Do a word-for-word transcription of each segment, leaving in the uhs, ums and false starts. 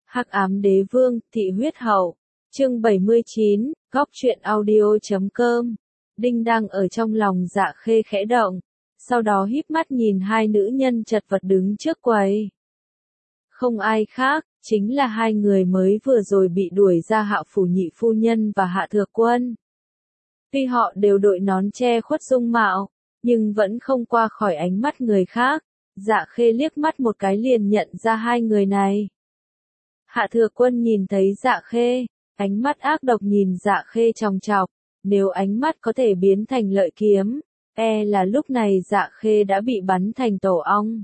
Hắc ám đế vương, thị huyết hậu. Chương bảy mươi chín, góc truyện audio chấm com. Đinh đang ở trong lòng Dạ Khê khẽ động, sau đó híp mắt nhìn hai nữ nhân chật vật đứng trước quầy. Không ai khác, chính là hai người mới vừa rồi bị đuổi ra Hạo phủ nhị phu nhân và Hạ Thừa Quân. Tuy họ đều đội nón che khuất dung mạo, nhưng vẫn không qua khỏi ánh mắt người khác. Dạ Khê liếc mắt một cái liền nhận ra hai người này. Hạ Thừa Quân nhìn thấy Dạ Khê, ánh mắt ác độc nhìn Dạ Khê chòng chọc, nếu ánh mắt có thể biến thành lợi kiếm, e là lúc này Dạ Khê đã bị bắn thành tổ ong.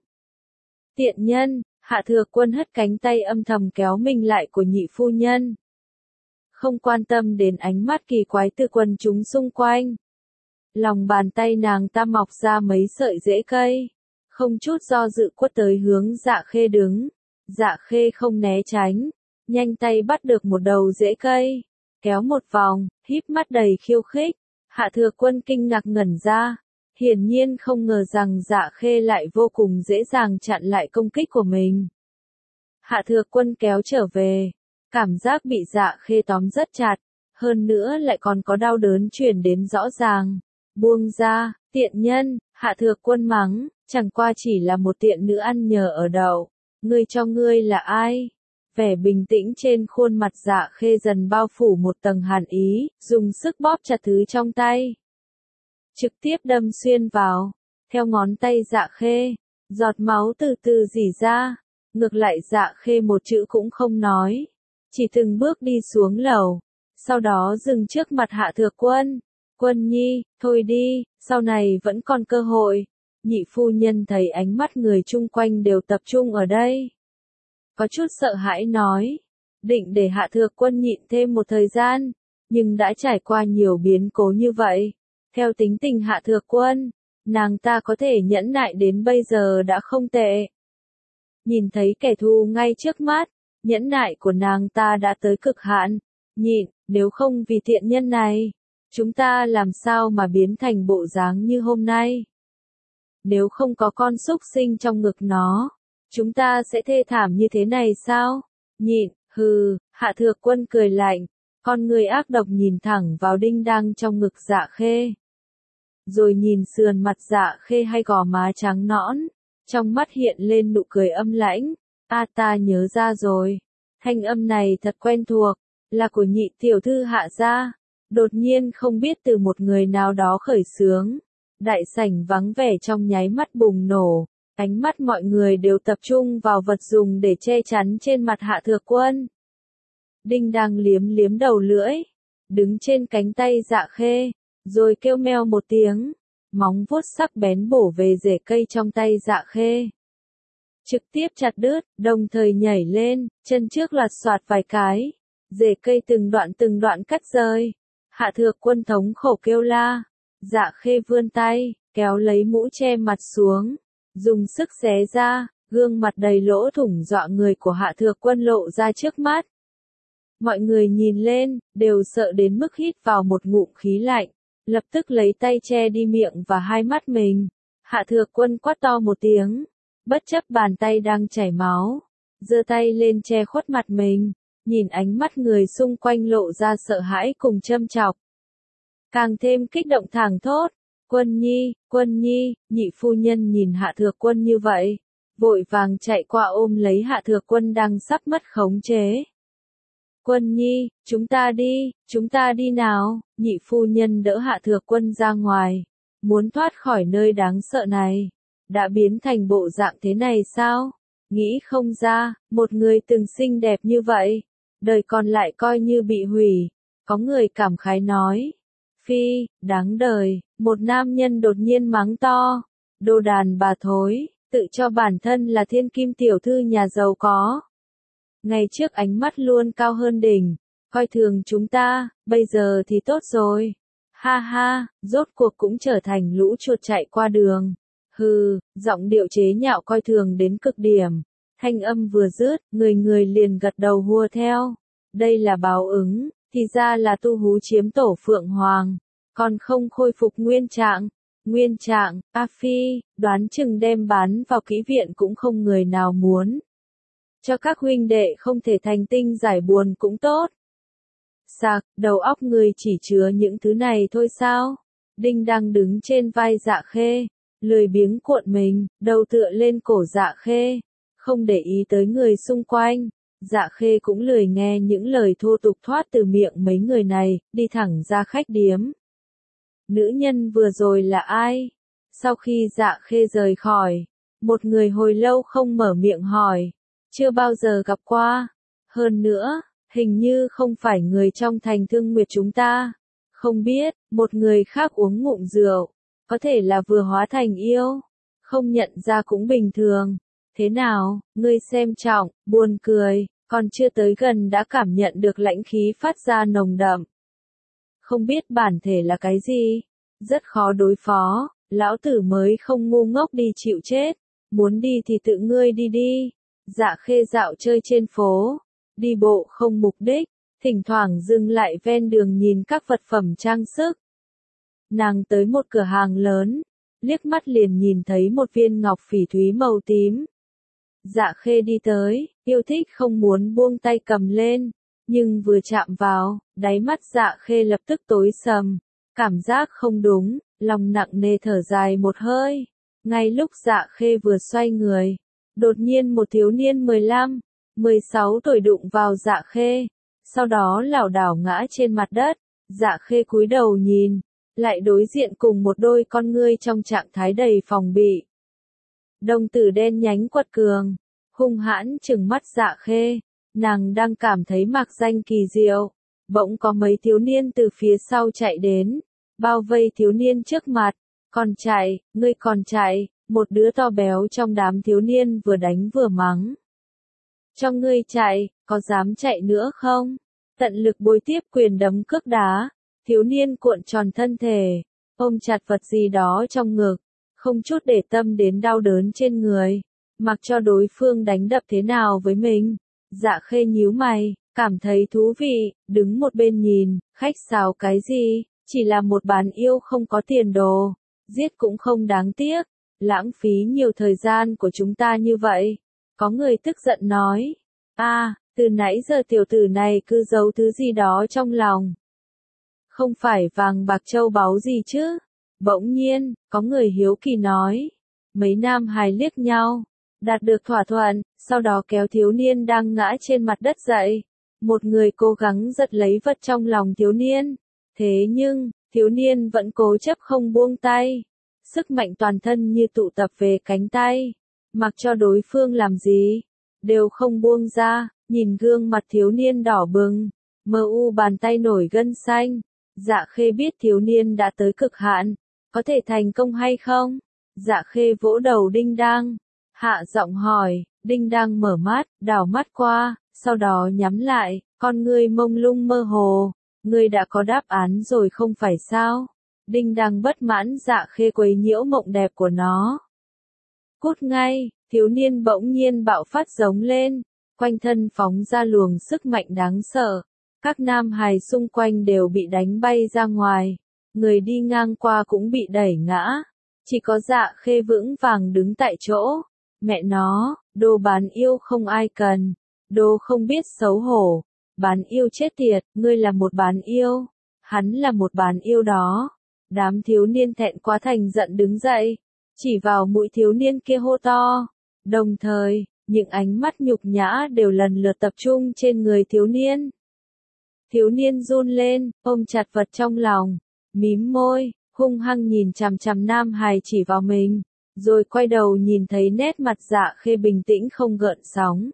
Tiện nhân, Hạ Thừa Quân hất cánh tay âm thầm kéo mình lại của nhị phu nhân. Không quan tâm đến ánh mắt kỳ quái từ quần chúng xung quanh. Lòng bàn tay nàng ta mọc ra mấy sợi rễ cây, không chút do dự quất tới hướng Dạ Khê đứng. Dạ Khê không né tránh, nhanh tay bắt được một đầu rễ cây, kéo một vòng, híp mắt đầy khiêu khích. Hạ Thừa Quân kinh ngạc ngẩn ra, hiển nhiên không ngờ rằng Dạ Khê lại vô cùng dễ dàng chặn lại công kích của mình. Hạ Thừa Quân kéo trở về, cảm giác bị Dạ Khê tóm rất chặt, hơn nữa lại còn có đau đớn truyền đến rõ ràng. Buông ra, tiện nhân, Hạ Thừa Quân mắng, chẳng qua chỉ là một tiện nữ ăn nhờ ở đậu. Ngươi cho ngươi là ai? Vẻ bình tĩnh trên khuôn mặt Dạ Khê dần bao phủ một tầng hàn ý, dùng sức bóp chặt thứ trong tay. Trực tiếp đâm xuyên vào, theo ngón tay Dạ Khê, giọt máu từ từ rỉ ra, ngược lại Dạ Khê một chữ cũng không nói, chỉ từng bước đi xuống lầu, sau đó dừng trước mặt Hạ Thừa Quân. Quân nhi, thôi đi, sau này vẫn còn cơ hội. Nhị phu nhân thấy ánh mắt người chung quanh đều tập trung ở đây, có chút sợ hãi nói, định để Hạ Thừa Quân nhịn thêm một thời gian, nhưng đã trải qua nhiều biến cố như vậy. Theo tính tình Hạ Thừa Quân, nàng ta có thể nhẫn nại đến bây giờ đã không tệ. Nhìn thấy kẻ thù ngay trước mắt, nhẫn nại của nàng ta đã tới cực hạn, nhịn, nếu không vì tiện nhân này, chúng ta làm sao mà biến thành bộ dáng như hôm nay. Nếu không có con súc sinh trong ngực nó, chúng ta sẽ thê thảm như thế này sao? Nhịn, hừ, Hạ Thừa Quân cười lạnh, con người ác độc nhìn thẳng vào đinh đang trong ngực Dạ Khê. Rồi nhìn sườn mặt Dạ Khê hay gò má trắng nõn, trong mắt hiện lên nụ cười âm lãnh. A ta nhớ ra rồi, thanh âm này thật quen thuộc, là của nhị tiểu thư Hạ gia. Đột nhiên không biết từ một người nào đó khởi xướng. Đại sảnh vắng vẻ trong nháy mắt bùng nổ, ánh mắt mọi người đều tập trung vào vật dùng để che chắn trên mặt Hạ Thừa Quân. Đinh đang liếm liếm đầu lưỡi, đứng trên cánh tay Dạ Khê, rồi kêu meo một tiếng, móng vuốt sắc bén bổ về rễ cây trong tay Dạ Khê. Trực tiếp chặt đứt, đồng thời nhảy lên, chân trước lật xoạt vài cái, rễ cây từng đoạn từng đoạn cắt rơi. Hạ Thừa Quân thống khổ kêu la. Dạ Khê vươn tay, kéo lấy mũ che mặt xuống, dùng sức xé ra, gương mặt đầy lỗ thủng dọa người của Hạ Thừa Quân lộ ra trước mắt. Mọi người nhìn lên, đều sợ đến mức hít vào một ngụm khí lạnh, lập tức lấy tay che đi miệng và hai mắt mình. Hạ Thừa Quân quát to một tiếng, bất chấp bàn tay đang chảy máu, giơ tay lên che khuất mặt mình, nhìn ánh mắt người xung quanh lộ ra sợ hãi cùng châm chọc. Càng thêm kích động thảng thốt, Quân nhi, Quân nhi, nhị phu nhân nhìn Hạ Thừa Quân như vậy, vội vàng chạy qua ôm lấy Hạ Thừa Quân đang sắp mất khống chế. Quân nhi, chúng ta đi, chúng ta đi nào, nhị phu nhân đỡ Hạ Thừa Quân ra ngoài, muốn thoát khỏi nơi đáng sợ này, đã biến thành bộ dạng thế này sao? Nghĩ không ra, một người từng xinh đẹp như vậy, đời còn lại coi như bị hủy, có người cảm khái nói. Phi, đáng đời, một nam nhân đột nhiên mắng to, đồ đàn bà thối, tự cho bản thân là thiên kim tiểu thư nhà giàu có. Ngày trước ánh mắt luôn cao hơn đỉnh, coi thường chúng ta, bây giờ thì tốt rồi. Ha ha, rốt cuộc cũng trở thành lũ chuột chạy qua đường. Hừ, giọng điệu chế nhạo coi thường đến cực điểm. Thanh âm vừa dứt, người người liền gật đầu hùa theo. Đây là báo ứng. Thì ra là tu hú chiếm tổ Phượng Hoàng, còn không khôi phục nguyên trạng. Nguyên trạng, A Phi, đoán chừng đem bán vào kỹ viện cũng không người nào muốn. cho các huynh đệ không thể thành tinh giải buồn cũng tốt. Sạc, đầu óc người chỉ chứa những thứ này thôi sao? Đinh đang đứng trên vai Dạ Khê, lười biếng cuộn mình, đầu tựa lên cổ Dạ Khê, không để ý tới người xung quanh. Dạ Khê cũng lười nghe những lời thô tục thoát từ miệng mấy người này, đi thẳng ra khách điếm. Nữ nhân vừa rồi là ai? Sau khi Dạ Khê rời khỏi, một người hồi lâu không mở miệng hỏi, chưa bao giờ gặp qua. Hơn nữa, hình như không phải người trong thành Thương Nguyệt chúng ta. Không biết, một người khác uống ngụm rượu, có thể là vừa hóa thành yêu, không nhận ra cũng bình thường. Thế nào, ngươi xem trọng, buồn cười, còn chưa tới gần đã cảm nhận được lãnh khí phát ra nồng đậm. Không biết bản thể là cái gì, rất khó đối phó, lão tử mới không ngu ngốc đi chịu chết, muốn đi thì tự ngươi đi đi. Dạ Khê dạo chơi trên phố, đi bộ không mục đích, thỉnh thoảng dừng lại ven đường nhìn các vật phẩm trang sức. Nàng tới một cửa hàng lớn, liếc mắt liền nhìn thấy một viên ngọc phỉ thúy màu tím. Dạ Khê đi tới, yêu thích không muốn buông tay cầm lên, nhưng vừa chạm vào, đáy mắt Dạ Khê lập tức tối sầm, cảm giác không đúng, lòng nặng nề thở dài một hơi. Ngay lúc Dạ Khê vừa xoay người, đột nhiên một thiếu niên mười lăm, mười sáu tuổi đụng vào Dạ Khê, sau đó lảo đảo ngã trên mặt đất. Dạ Khê cúi đầu nhìn, lại đối diện cùng một đôi con ngươi trong trạng thái đầy phòng bị. Đồng tử đen nhánh quật cường, hung hãn trừng mắt Dạ Khê, nàng đang cảm thấy mạc danh kỳ diệu, bỗng có mấy thiếu niên từ phía sau chạy đến, bao vây thiếu niên trước mặt. Còn chạy, ngươi còn chạy, một đứa to béo trong đám thiếu niên vừa đánh vừa mắng. Cho ngươi chạy, có dám chạy nữa không? Tận lực bối tiếp quyền đấm cước đá, thiếu niên cuộn tròn thân thể, ôm chặt vật gì đó trong ngực, không chút để tâm đến đau đớn trên người, mặc cho đối phương đánh đập thế nào với mình. Dạ Khê nhíu mày, cảm thấy thú vị, đứng một bên nhìn, khách sáo cái gì, chỉ là một bán yêu không có tiền đồ, giết cũng không đáng tiếc, lãng phí nhiều thời gian của chúng ta như vậy. Có người tức giận nói, a, à, từ nãy giờ tiểu tử này cứ giấu thứ gì đó trong lòng. Không phải vàng bạc châu báu gì chứ? Bỗng nhiên, có người hiếu kỳ nói. Mấy nam hài liếc nhau, đạt được thỏa thuận, sau đó kéo thiếu niên đang ngã trên mặt đất dậy. Một người cố gắng giật lấy vật trong lòng thiếu niên. Thế nhưng, thiếu niên vẫn cố chấp không buông tay. Sức mạnh toàn thân như tụ tập về cánh tay. Mặc cho đối phương làm gì, đều không buông ra. Nhìn gương mặt thiếu niên đỏ bừng, mờ u bàn tay nổi gân xanh. Dạ Khê biết thiếu niên đã tới cực hạn, có thể thành công hay không? Dạ Khê vỗ đầu Đinh Đang, hạ giọng hỏi. Đinh Đang mở mắt, đảo mắt qua, sau đó nhắm lại, con ngươi mông lung mơ hồ. Ngươi đã có đáp án rồi không phải sao? Đinh Đang bất mãn Dạ Khê quấy nhiễu mộng đẹp của nó. Cút ngay, thiếu niên bỗng nhiên bạo phát giống lên, quanh thân phóng ra luồng sức mạnh đáng sợ. Các nam hài xung quanh đều bị đánh bay ra ngoài, người đi ngang qua cũng bị đẩy ngã. Chỉ có Dạ Khê vững vàng đứng tại chỗ. Mẹ nó, đồ bán yêu không ai cần, đồ không biết xấu hổ, bán yêu chết tiệt, ngươi là một bán yêu, hắn là một bán yêu đó. Đám thiếu niên thẹn quá thành giận đứng dậy, chỉ vào mũi thiếu niên kia hô to. Đồng thời, những ánh mắt nhục nhã đều lần lượt tập trung trên người thiếu niên. Thiếu niên run lên, ôm chặt vật trong lòng, mím môi, hung hăng nhìn chằm chằm nam hài chỉ vào mình, rồi quay đầu nhìn thấy nét mặt Dạ Khê bình tĩnh không gợn sóng.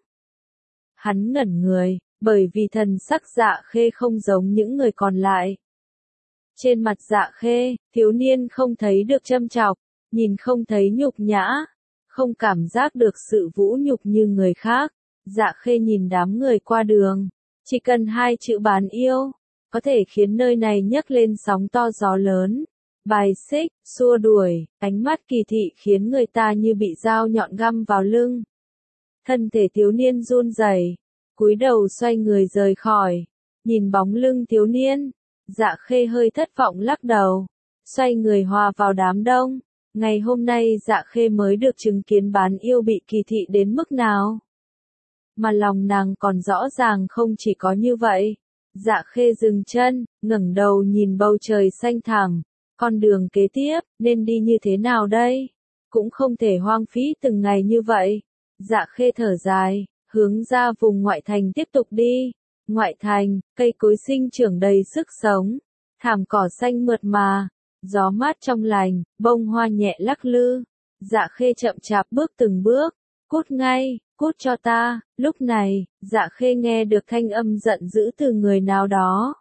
Hắn ngẩn người, bởi vì thần sắc Dạ Khê không giống những người còn lại. Trên mặt Dạ Khê, thiếu niên không thấy được châm chọc, nhìn không thấy nhục nhã, không cảm giác được sự vũ nhục như người khác. Dạ Khê nhìn đám người qua đường, chỉ cần hai chữ bán yêu, có thể khiến nơi này nhấc lên sóng to gió lớn. Bài xích, xua đuổi, ánh mắt kỳ thị khiến người ta như bị dao nhọn găm vào lưng. Thân thể thiếu niên run rẩy, cúi đầu xoay người rời khỏi, nhìn bóng lưng thiếu niên, Dạ Khê hơi thất vọng lắc đầu, xoay người hòa vào đám đông. Ngày hôm nay Dạ Khê mới được chứng kiến bán yêu bị kỳ thị đến mức nào. mà lòng nàng còn rõ ràng không chỉ có như vậy. Dạ Khê dừng chân, ngẩng đầu nhìn bầu trời xanh thẳm, con đường kế tiếp, nên đi như thế nào đây? Cũng không thể hoang phí từng ngày như vậy. Dạ Khê thở dài, hướng ra vùng ngoại thành tiếp tục đi. Ngoại thành, cây cối sinh trưởng đầy sức sống, thảm cỏ xanh mượt mà, gió mát trong lành, bông hoa nhẹ lắc lư. Dạ Khê chậm chạp bước từng bước, cút ngay, cút cho ta. Lúc này, Dạ Khê nghe được thanh âm giận dữ từ người nào đó.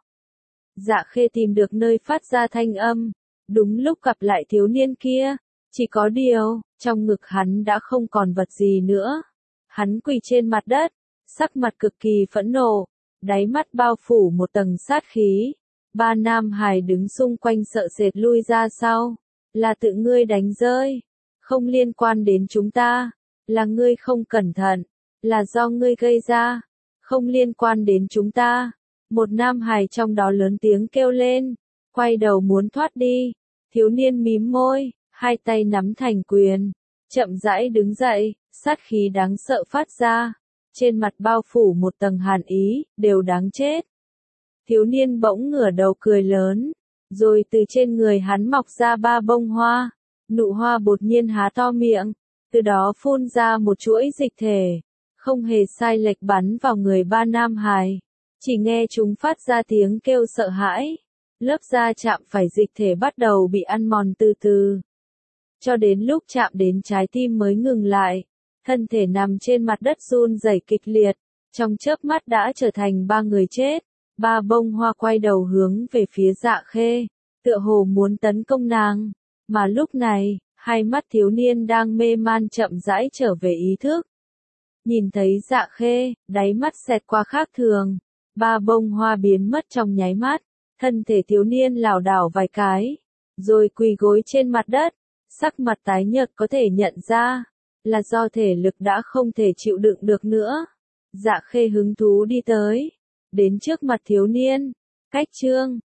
Dạ Khê tìm được nơi phát ra thanh âm, đúng lúc gặp lại thiếu niên kia. Chỉ có điều, trong ngực hắn đã không còn vật gì nữa. Hắn quỳ trên mặt đất, sắc mặt cực kỳ phẫn nộ, đáy mắt bao phủ một tầng sát khí. Ba nam hài đứng xung quanh sợ sệt lui ra sau. Là tự ngươi đánh rơi, không liên quan đến chúng ta. Là ngươi không cẩn thận, là do ngươi gây ra, không liên quan đến chúng ta. Một nam hài trong đó lớn tiếng kêu lên, quay đầu muốn thoát đi. Thiếu niên mím môi, hai tay nắm thành quyền, chậm rãi đứng dậy, sát khí đáng sợ phát ra. Trên mặt bao phủ một tầng hàn ý, đều đáng chết. Thiếu niên bỗng ngửa đầu cười lớn, rồi từ trên người hắn mọc ra ba bông hoa. Nụ hoa đột nhiên há to miệng, từ đó phun ra một chuỗi dịch thể, không hề sai lệch bắn vào người ba nam hài. Chỉ nghe chúng phát ra tiếng kêu sợ hãi, lớp da chạm phải dịch thể bắt đầu bị ăn mòn từ từ. Cho đến lúc chạm đến trái tim mới ngừng lại, thân thể nằm trên mặt đất run rẩy kịch liệt, trong chớp mắt đã trở thành ba người chết. Ba bông hoa quay đầu hướng về phía Dạ Khê, tựa hồ muốn tấn công nàng, mà lúc này, hai mắt thiếu niên đang mê man chậm rãi trở về ý thức. Nhìn thấy Dạ Khê, đáy mắt xẹt qua khác thường, ba bông hoa biến mất trong nháy mắt, thân thể thiếu niên lảo đảo vài cái, rồi quỳ gối trên mặt đất, sắc mặt tái nhợt có thể nhận ra, là do thể lực đã không thể chịu đựng được nữa. Dạ Khê hứng thú đi tới, đến trước mặt thiếu niên, cách chương